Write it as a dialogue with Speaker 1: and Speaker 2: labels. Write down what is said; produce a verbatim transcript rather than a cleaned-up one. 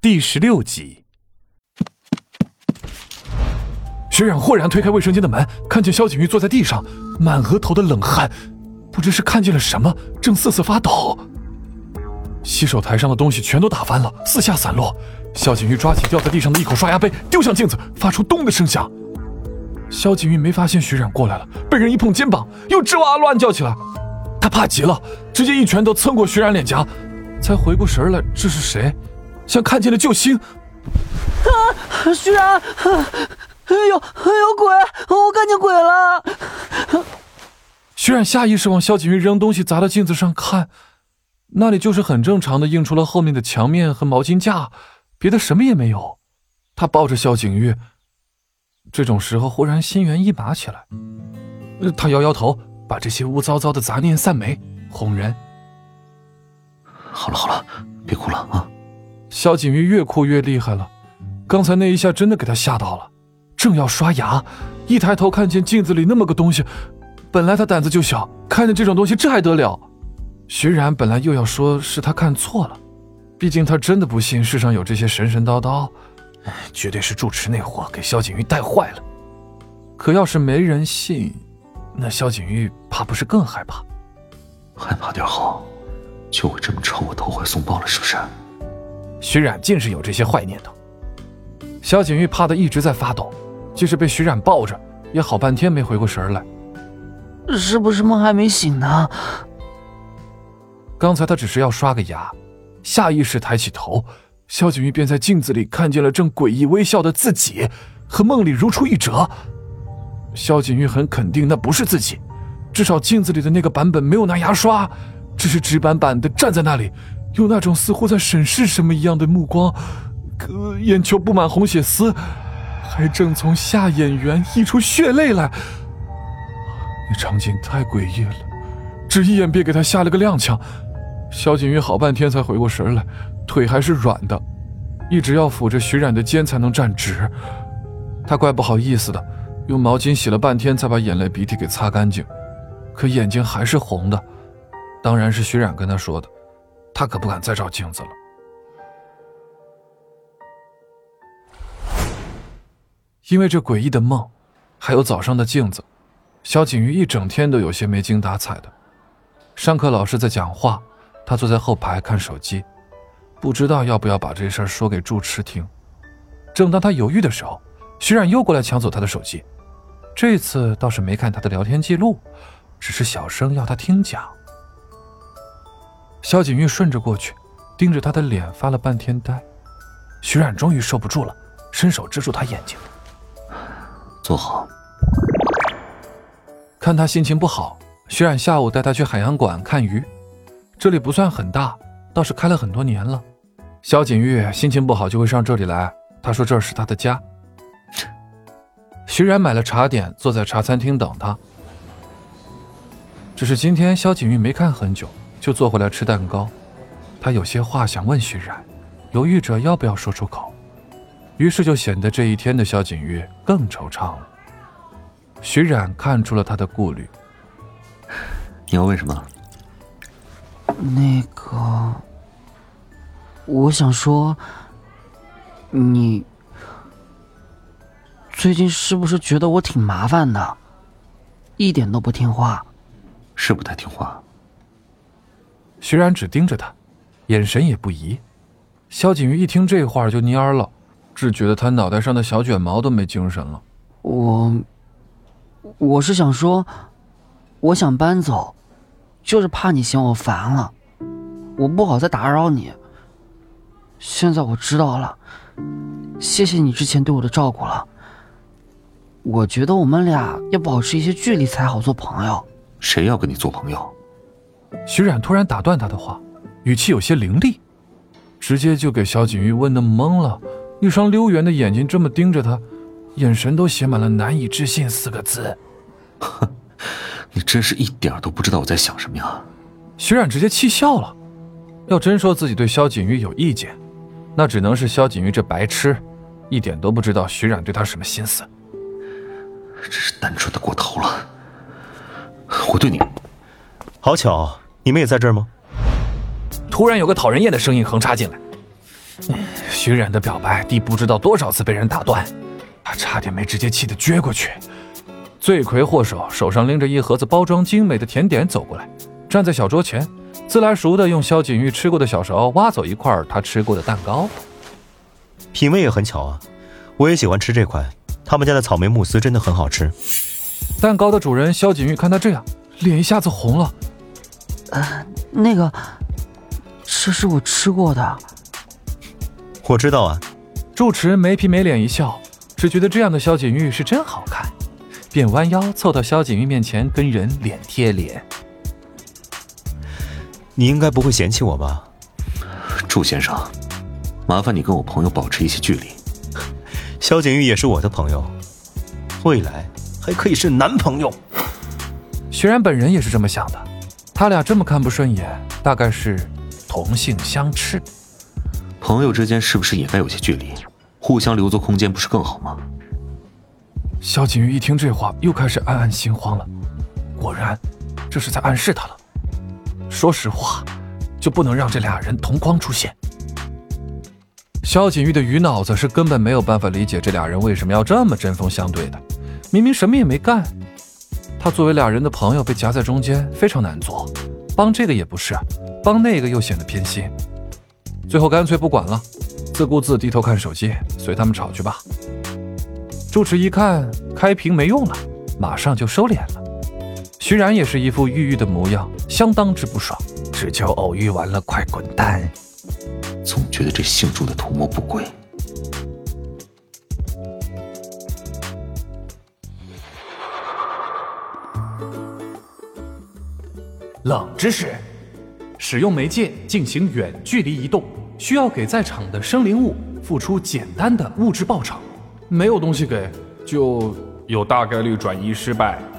Speaker 1: 第十六集。学冉豁然推开卫生间的门，看见萧景玉坐在地上，满额头的冷汗，不知是看见了什么，正瑟瑟发抖。洗手台上的东西全都打翻了，四下散落。萧景玉抓起掉在地上的一口刷牙杯，丢向镜子，发出咚的声响。萧景玉没发现徐冉过来了，被人一碰肩膀，又吱哇乱叫起来。他怕极了，直接一拳头蹭过徐冉脸颊，才回过神来，这是谁？像看见了救星。
Speaker 2: 啊，徐冉，啊、有有鬼，我看见鬼了。
Speaker 1: 徐冉下意识往萧景玉扔东西砸到镜子上看，那里就是很正常的映出了后面的墙面和毛巾架，别的什么也没有。他抱着萧景玉，这种时候忽然心猿意马起来。他摇摇头，把这些污糟糟的杂念散没，哄人。
Speaker 3: 好了好了，别哭了啊！
Speaker 1: 萧景玉越哭越厉害了，刚才那一下真的给他吓到了。正要刷牙，一抬头看见镜子里那么个东西，本来他胆子就小，看见这种东西这还得了？徐冉本来又要说是他看错了，毕竟他真的不信世上有这些神神叨叨，绝对是住持那货给萧景玉带坏了。可要是没人信，那萧景玉怕不是更害怕？
Speaker 3: 害怕点好，就会这么朝我投怀送抱了，是不是？
Speaker 1: 徐冉尽是有这些坏念头。萧景玉怕得一直在发抖，即使被徐冉抱着，也好半天没回过神来。
Speaker 2: 是不是梦还没醒呢？
Speaker 1: 刚才他只是要刷个牙，下意识抬起头，萧景玉便在镜子里看见了正诡异微笑的自己，和梦里如出一辙。萧景玉很肯定那不是自己，至少镜子里的那个版本没有拿牙刷，只是直板板的站在那里，用那种似乎在审视什么一样的目光，可眼球布满红血丝，还正从下眼缘溢出血泪来。那场景太诡异了，只一眼便给他吓了个踉跄。萧景玉好半天才回过神来，腿还是软的，一直要抚着徐冉的肩才能站直。他怪不好意思的，用毛巾洗了半天才把眼泪鼻涕给擦干净，可眼睛还是红的。当然是徐冉跟他说的，他可不敢再照镜子了。因为这诡异的梦，还有早上的镜子，萧景玉一整天都有些没精打采的。上课老师在讲话，他坐在后排看手机，不知道要不要把这事儿说给住持听。正当他犹豫的时候，徐冉又过来抢走他的手机，这次倒是没看他的聊天记录，只是小声要他听讲。萧景玉顺着过去，盯着他的脸发了半天呆。徐冉终于受不住了，伸手遮住他眼睛。
Speaker 3: 坐好。
Speaker 1: 看他心情不好，徐冉下午带他去海洋馆看鱼，这里不算很大，倒是开了很多年了。萧景玉心情不好就会上这里来，他说这是他的家。徐冉买了茶点，坐在茶餐厅等他。只是今天萧景玉没看很久，就坐回来吃蛋糕。他有些话想问徐冉，犹豫着要不要说出口，于是就显得这一天的萧景玉更惆怅了。徐冉看出了他的顾虑。
Speaker 3: 你要问什么？
Speaker 2: 那个，我想说，你最近是不是觉得我挺麻烦的，一点都不听话？
Speaker 3: 是不太听话。
Speaker 1: 徐冉只盯着他，眼神也不移。萧景玉一听这话就蔫了，只觉得他脑袋上的小卷毛都没精神了。
Speaker 2: 我我是想说，我想搬走，就是怕你嫌我烦了，我不好再打扰你。现在我知道了，谢谢你之前对我的照顾了。我觉得我们俩要保持一些距离才好做朋友。
Speaker 3: 谁要跟你做朋友？
Speaker 1: 徐冉突然打断他的话，语气有些凌厉，直接就给萧景玉问得懵了，一双溜圆的眼睛这么盯着他，眼神都写满了难以置信四个字。
Speaker 3: 哼，你真是一点都不知道我在想什么呀。
Speaker 1: 徐冉直接气笑了，要真说自己对萧景玉有意见，那只能是萧景玉这白痴，一点都不知道徐冉对他什么心思。
Speaker 3: 真是单纯的过头了。我对你……
Speaker 4: 好巧，你们也在这儿吗？
Speaker 1: 突然有个讨人厌的声音横插进来。 徐冉的表白第不知道多少次被人打断，他差点没直接气得撅过去。罪魁祸首手上拎着一盒子包装精美的甜点走过来，站在小桌前，自来熟的用萧景玉吃过的小勺挖走一块他吃过的蛋糕。
Speaker 4: 品味也很巧啊，我也喜欢吃这款，他们家的草莓慕斯真的很好吃。
Speaker 1: 蛋糕的主人萧景玉看他这样，脸一下子红了。
Speaker 2: 呃，那个，这是我吃过的。
Speaker 4: 我知道啊。
Speaker 1: 住持没皮没脸一笑，只觉得这样的萧景玉是真好看，便弯腰凑到萧景玉面前跟人脸贴脸。
Speaker 4: 你应该不会嫌弃我吧？
Speaker 3: 祝先生，麻烦你跟我朋友保持一些距离。
Speaker 4: 萧景玉也是我的朋友，未来还可以是男朋友。
Speaker 1: 徐然本人也是这么想的，他俩这么看不顺眼，大概是同性相斥。
Speaker 3: 朋友之间是不是也该有些距离，互相留足空间不是更好吗？
Speaker 1: 萧景玉一听这话，又开始暗暗心慌了。果然，这是在暗示他了。说实话，就不能让这俩人同框出现。萧景玉的鱼脑子是根本没有办法理解这俩人为什么要这么针锋相对的，明明什么也没干。他作为俩人的朋友被夹在中间，非常难做，帮这个也不是，帮那个又显得偏心。最后干脆不管了，自顾自低头看手机，随他们吵去吧。住持一看开屏没用了，马上就收敛了。徐然也是一副郁郁的模样，相当之不爽，只求偶遇完了快滚蛋。
Speaker 3: 总觉得这姓祝的图谋不轨。
Speaker 1: 冷知识：使用媒介进行远距离移动，需要给在场的生灵物付出简单的物质报酬。没有东西给，就有大概率转移失败。